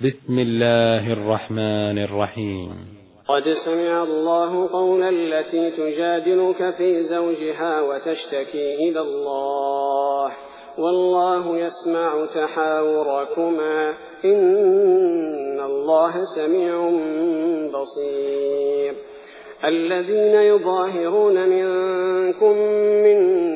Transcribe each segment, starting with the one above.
بسم الله الرحمن الرحيم. قد سمع الله قول التي تجادلك في زوجها وتشتكي إلى الله والله يسمع تحاوركما إن الله سميع بصير. الذين يظاهرون منكم من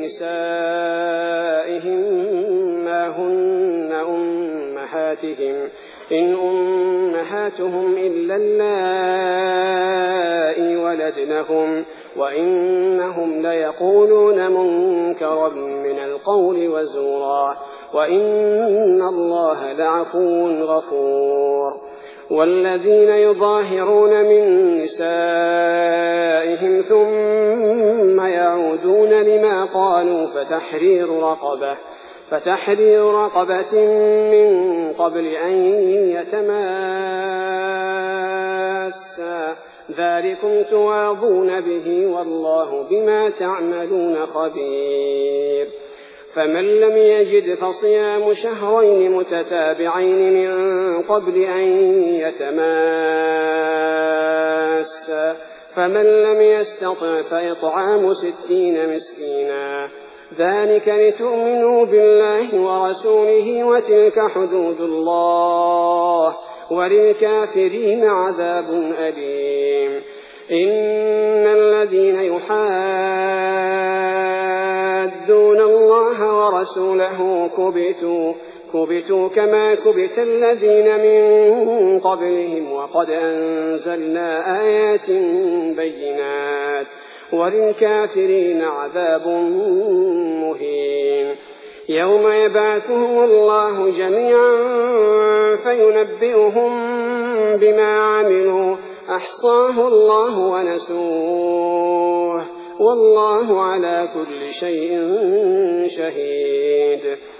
نسائهم ما هن أمهاتهم إن أمهاتهم إلا اللائي ولدنهم وإنهم ليقولون منكرا من القول وزورا وإن الله لعفو غفور. والذين يظاهرون من نسائهم ثم يعودون لما قالوا فتحرير رقبة من قبل أن يتماسا ذلكم توعظون به والله بما تعملون خبير. فمن لم يجد فصيام شهرين متتابعين من قبل أن يتماسا فمن لم يستطع فإطعام 60 مسكينا ذلك لتؤمنوا بالله ورسوله وتلك حدود الله وللكافرين عذاب أليم. إن الذين يحادون الله ورسوله كبتوا كما كبت الذين من قبلهم وقد أنزلنا آيات بينات وللكافرين عذاب مهين. يوم يبعثهم الله جميعا فينبئهم بما عملوا أحصاه الله ونسوه والله على كل شيء شهيد.